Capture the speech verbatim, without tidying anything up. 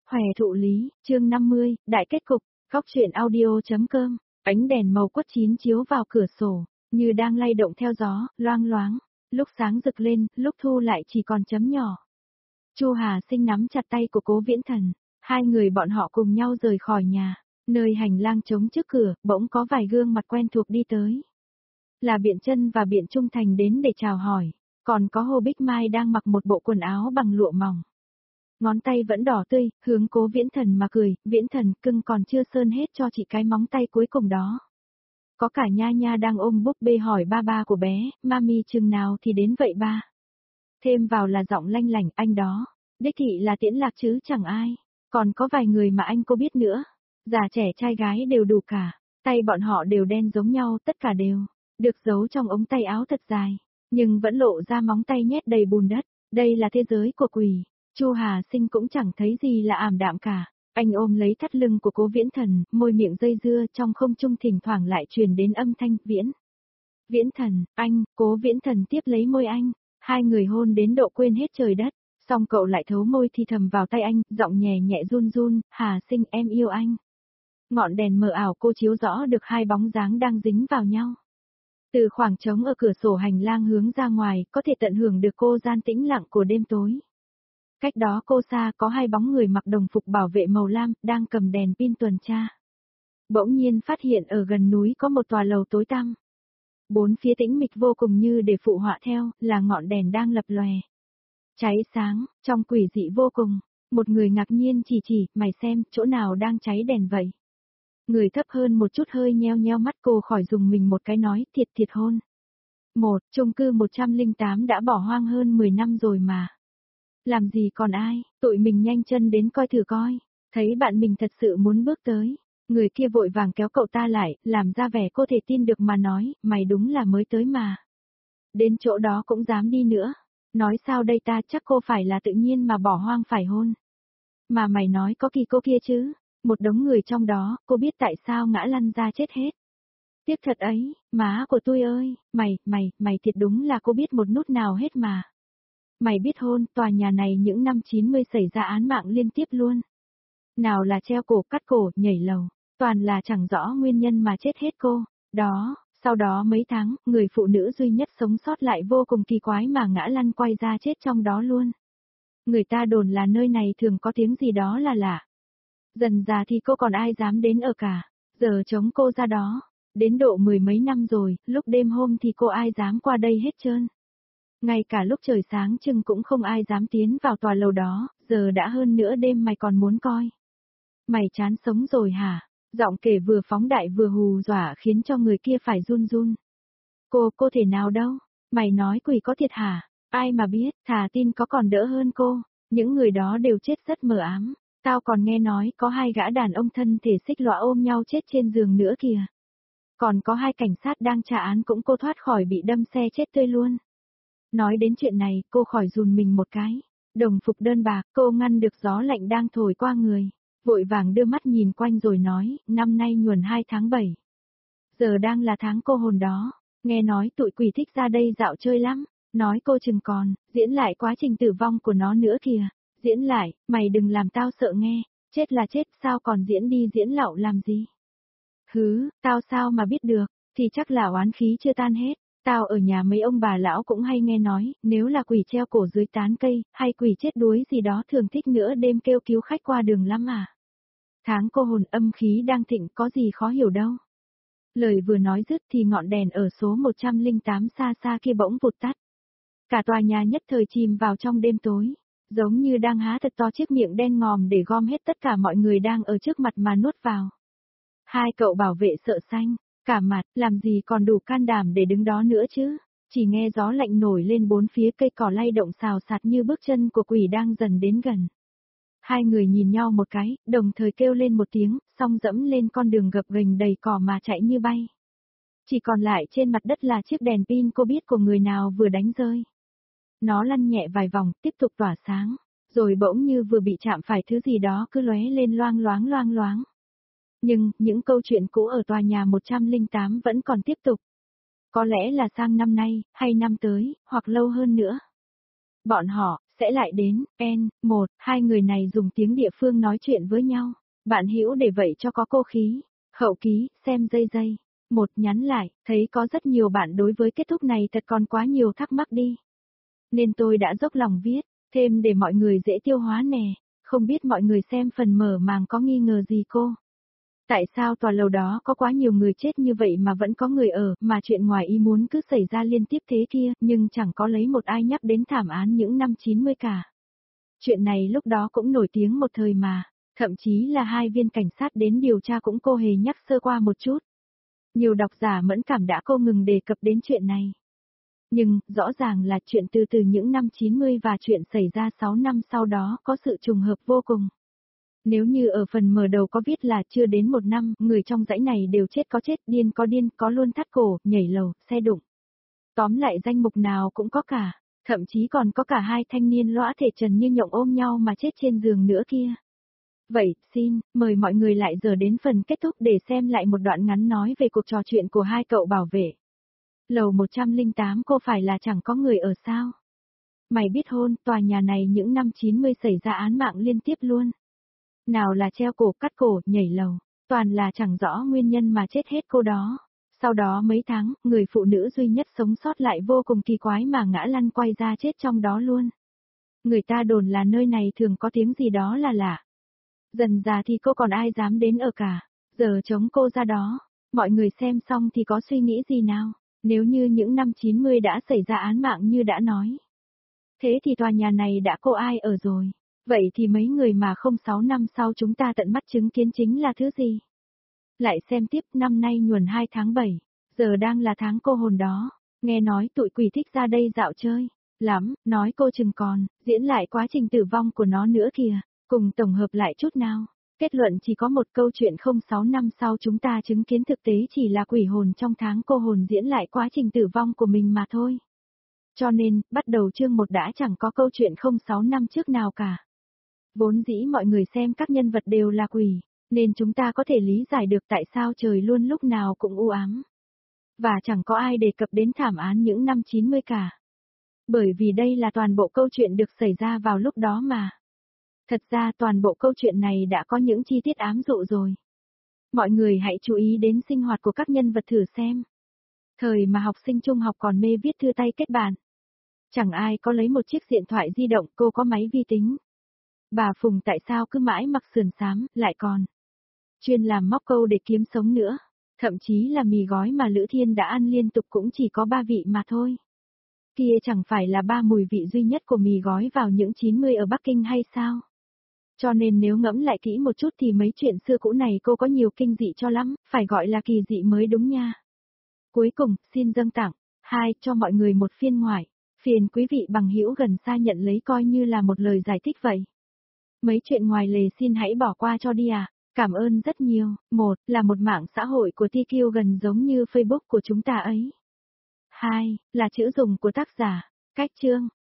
Hòe thụ lý, chương năm mươi, đại kết cục, góc truyện audio.com, ánh đèn màu quất chín chiếu vào cửa sổ, như đang lay động theo gió, loang loáng, lúc sáng rực lên, lúc thu lại chỉ còn chấm nhỏ. Chu Hà Sinh nắm chặt tay của Cố Viễn Thần, hai người bọn họ cùng nhau rời khỏi nhà, nơi hành lang trống trước cửa, bỗng có vài gương mặt quen thuộc đi tới. Là Biện Chân và Biện Trung Thành đến để chào hỏi, còn có Hồ Bích Mai đang mặc một bộ quần áo bằng lụa mỏng. Ngón tay vẫn đỏ tươi, hướng Cố Viễn Thần mà cười, Viễn Thần cưng còn chưa sơn hết cho chị cái móng tay cuối cùng đó. Có cả Nha Nha đang ôm búp bê hỏi ba ba của bé, mami chừng nào thì đến vậy ba. Thêm vào là giọng lanh lảnh, anh đó, đích thị là Tiễn Lạc chứ chẳng ai, còn có vài người mà anh cô biết nữa, già trẻ trai gái đều đủ cả, tay bọn họ đều đen giống nhau, tất cả đều, được giấu trong ống tay áo thật dài, nhưng vẫn lộ ra móng tay nhét đầy bùn đất, đây là thế giới của quỷ. Chu Hà Sinh cũng chẳng thấy gì là ảm đạm cả, anh ôm lấy thắt lưng của Cố Viễn Thần, môi miệng dây dưa trong không trung thỉnh thoảng lại truyền đến âm thanh Viễn. Viễn Thần, anh, Cố Viễn Thần tiếp lấy môi anh, hai người hôn đến độ quên hết trời đất, xong cậu lại thấu môi thì thầm vào tay anh, giọng nhẹ nhẹ run run, Hà Sinh em yêu anh. Ngọn đèn mờ ảo cô chiếu rõ được hai bóng dáng đang dính vào nhau. Từ khoảng trống ở cửa sổ hành lang hướng ra ngoài, có thể tận hưởng được cô gian tĩnh lặng của đêm tối. Cách đó cô xa có hai bóng người mặc đồng phục bảo vệ màu lam, đang cầm đèn pin tuần tra. Bỗng nhiên phát hiện ở gần núi có một tòa lầu tối tăm. Bốn phía tĩnh mịch vô cùng như để phụ họa theo, là ngọn đèn đang lập lòe. Cháy sáng, trong quỷ dị vô cùng, một người ngạc nhiên chỉ chỉ, mày xem, chỗ nào đang cháy đèn vậy? Người thấp hơn một chút hơi nheo nheo mắt cô khỏi dùng mình một cái nói, thiệt thiệt hôn. Một, chung cư một trăm lẻ tám đã bỏ hoang hơn mười năm rồi mà. Làm gì còn ai, tụi mình nhanh chân đến coi thử coi, thấy bạn mình thật sự muốn bước tới, người kia vội vàng kéo cậu ta lại, làm ra vẻ cô thể tin được mà nói, mày đúng là mới tới mà. Đến chỗ đó cũng dám đi nữa, nói sao đây ta chắc cô phải là tự nhiên mà bỏ hoang phải hôn. Mà mày nói có kỳ cô kia chứ, một đống người trong đó, cô biết tại sao ngã lăn ra chết hết. Tiếc thật ấy, má của tôi ơi, mày, mày, mày thiệt đúng là cô biết một nút nào hết mà. Mày biết hôn, tòa nhà này những năm chín mươi xảy ra án mạng liên tiếp luôn. Nào là treo cổ, cắt cổ, nhảy lầu, toàn là chẳng rõ nguyên nhân mà chết hết cô. Đó, sau đó mấy tháng, người phụ nữ duy nhất sống sót lại vô cùng kỳ quái mà ngã lăn quay ra chết trong đó luôn. Người ta đồn là nơi này thường có tiếng gì đó là lạ. Dần già thì cô còn ai dám đến ở cả, giờ chống cô ra đó. Đến độ mười mấy năm rồi, lúc đêm hôm thì cô ai dám qua đây hết trơn. Ngay cả lúc trời sáng chừng cũng không ai dám tiến vào tòa lầu đó, giờ đã hơn nửa đêm mày còn muốn coi. Mày chán sống rồi hả? Giọng kể vừa phóng đại vừa hù dọa khiến cho người kia phải run run. Cô, cô thể nào đâu? Mày nói quỷ có thiệt hả? Ai mà biết, thà tin có còn đỡ hơn cô. Những người đó đều chết rất mờ ám. Tao còn nghe nói có hai gã đàn ông thân thể xích lõa ôm nhau chết trên giường nữa kìa. Còn có hai cảnh sát đang trả án cũng cô thoát khỏi bị đâm xe chết tươi luôn. Nói đến chuyện này, cô khỏi run mình một cái. Đồng phục đơn bạc, cô ngăn được gió lạnh đang thổi qua người. Vội vàng đưa mắt nhìn quanh rồi nói, năm nay nhuần hai tháng bảy. Giờ đang là tháng cô hồn đó. Nghe nói tụi quỷ thích ra đây dạo chơi lắm. Nói cô chừng còn, diễn lại quá trình tử vong của nó nữa kìa. Diễn lại, mày đừng làm tao sợ nghe. Chết là chết, sao còn diễn đi diễn lậu làm gì? Hứ, tao sao mà biết được, thì chắc là oán khí chưa tan hết. Tao ở nhà mấy ông bà lão cũng hay nghe nói, nếu là quỷ treo cổ dưới tán cây, hay quỷ chết đuối gì đó thường thích nữa đêm kêu cứu khách qua đường lắm à. Tháng cô hồn âm khí đang thịnh có gì khó hiểu đâu. Lời vừa nói dứt thì ngọn đèn ở số một trăm lẻ tám xa xa kia bỗng vụt tắt. Cả tòa nhà nhất thời chìm vào trong đêm tối, giống như đang há thật to chiếc miệng đen ngòm để gom hết tất cả mọi người đang ở trước mặt mà nuốt vào. Hai cậu bảo vệ sợ xanh. Cả mặt, làm gì còn đủ can đảm để đứng đó nữa chứ, chỉ nghe gió lạnh nổi lên bốn phía cây cỏ lay động xào xạc như bước chân của quỷ đang dần đến gần. Hai người nhìn nhau một cái, đồng thời kêu lên một tiếng, xong dẫm lên con đường gập ghềnh đầy cỏ mà chạy như bay. Chỉ còn lại trên mặt đất là chiếc đèn pin cô biết của người nào vừa đánh rơi. Nó lăn nhẹ vài vòng, tiếp tục tỏa sáng, rồi bỗng như vừa bị chạm phải thứ gì đó cứ lóe lên loang loáng loang loáng. Nhưng, những câu chuyện cũ ở tòa nhà một trăm lẻ tám vẫn còn tiếp tục. Có lẽ là sang năm nay, hay năm tới, hoặc lâu hơn nữa. Bọn họ, Sẽ lại đến, N, một, hai người này dùng tiếng địa phương nói chuyện với nhau. Bạn hữu để vậy cho có cô khí. Hậu ký, xem dây dây. Một nhắn lại, thấy có rất nhiều bạn đối với kết thúc này thật còn quá nhiều thắc mắc đi. Nên tôi đã dốc lòng viết, thêm để mọi người dễ tiêu hóa nè. Không biết mọi người xem phần mở màng có nghi ngờ gì cô? Tại sao tòa lầu đó có quá nhiều người chết như vậy mà vẫn có người ở, mà chuyện ngoài ý muốn cứ xảy ra liên tiếp thế kia, nhưng chẳng có lấy một ai nhắc đến thảm án những năm chín mươi cả. Chuyện này lúc đó cũng nổi tiếng một thời mà, thậm chí là hai viên cảnh sát đến điều tra cũng cô hề nhắc sơ qua một chút. Nhiều độc giả mẫn cảm đã cô ngừng đề cập đến chuyện này. Nhưng, rõ ràng là chuyện từ từ những năm chín mươi và chuyện xảy ra sáu năm sau đó có sự trùng hợp vô cùng. Nếu như ở phần mở đầu có viết là chưa đến một năm, người trong dãy này đều chết có chết, điên có điên, có luôn thắt cổ, nhảy lầu, xe đụng. Tóm lại danh mục nào cũng có cả, thậm chí còn có cả hai thanh niên lõa thể trần như nhộng ôm nhau mà chết trên giường nữa kia. Vậy, xin, mời mọi người lại giờ đến phần kết thúc để xem lại một đoạn ngắn nói về cuộc trò chuyện của hai cậu bảo vệ. Lầu một trăm lẻ tám cô phải là chẳng có người ở sao? Mày biết hôn, tòa nhà này những năm chín mươi xảy ra án mạng liên tiếp luôn. Nào là treo cổ, cắt cổ, nhảy lầu, toàn là chẳng rõ nguyên nhân mà chết hết cô đó. Sau đó mấy tháng, người phụ nữ duy nhất sống sót lại vô cùng kỳ quái mà ngã lăn quay ra chết trong đó luôn. Người ta đồn là nơi này thường có tiếng gì đó là lạ. Dần già thì cô còn ai dám đến ở cả, giờ chống cô ra đó. Mọi người xem xong thì có suy nghĩ gì nào, nếu như những năm chín mươi đã xảy ra án mạng như đã nói. Thế thì tòa nhà này đã cô ai ở rồi. Vậy thì mấy người mà không sáu năm sau chúng ta tận mắt chứng kiến chính là thứ gì? Lại xem tiếp, năm nay nhuần hai tháng bảy, giờ đang là tháng cô hồn đó. Nghe nói tụi quỷ thích ra đây dạo chơi. Lắm, nói cô chừng còn, diễn lại quá trình tử vong của nó nữa kìa. Cùng tổng hợp lại chút nào. Kết luận chỉ có một câu chuyện không sáu năm sau chúng ta chứng kiến thực tế chỉ là quỷ hồn trong tháng cô hồn diễn lại quá trình tử vong của mình mà thôi. Cho nên, bắt đầu chương một đã chẳng có câu chuyện không sáu năm trước nào cả. Vốn dĩ mọi người xem các nhân vật đều là quỷ, nên chúng ta có thể lý giải được tại sao trời luôn lúc nào cũng u ám. Và chẳng có ai đề cập đến thảm án những năm chín mươi cả. Bởi vì đây là toàn bộ câu chuyện được xảy ra vào lúc đó mà. Thật ra toàn bộ câu chuyện này đã có những chi tiết ám dụ rồi. Mọi người hãy chú ý đến sinh hoạt của các nhân vật thử xem. Thời mà học sinh trung học còn mê viết thư tay kết bạn. Chẳng ai có lấy một chiếc điện thoại di động, cô có máy vi tính. Bà Phùng tại sao cứ mãi mặc sườn xám, lại còn chuyên làm móc câu để kiếm sống nữa. Thậm chí là mì gói mà Lữ Thiên đã ăn liên tục cũng chỉ có ba vị mà thôi. Kia chẳng phải là ba mùi vị duy nhất của mì gói vào những chín mươi ở Bắc Kinh hay sao? Cho nên nếu ngẫm lại kỹ một chút thì mấy chuyện xưa cũ này cô có nhiều kinh dị cho lắm, phải gọi là kỳ dị mới đúng nha. Cuối cùng, xin dâng tặng, hai, cho mọi người một phiên ngoại. Phiền quý vị bằng hữu gần xa nhận lấy coi như là một lời giải thích vậy. Mấy chuyện ngoài lề xin hãy bỏ qua cho đi à. Cảm ơn rất nhiều. Một, là một mạng xã hội của tê quy gần giống như Facebook của chúng ta ấy. Hai, là chữ dùng của tác giả. Cách chương.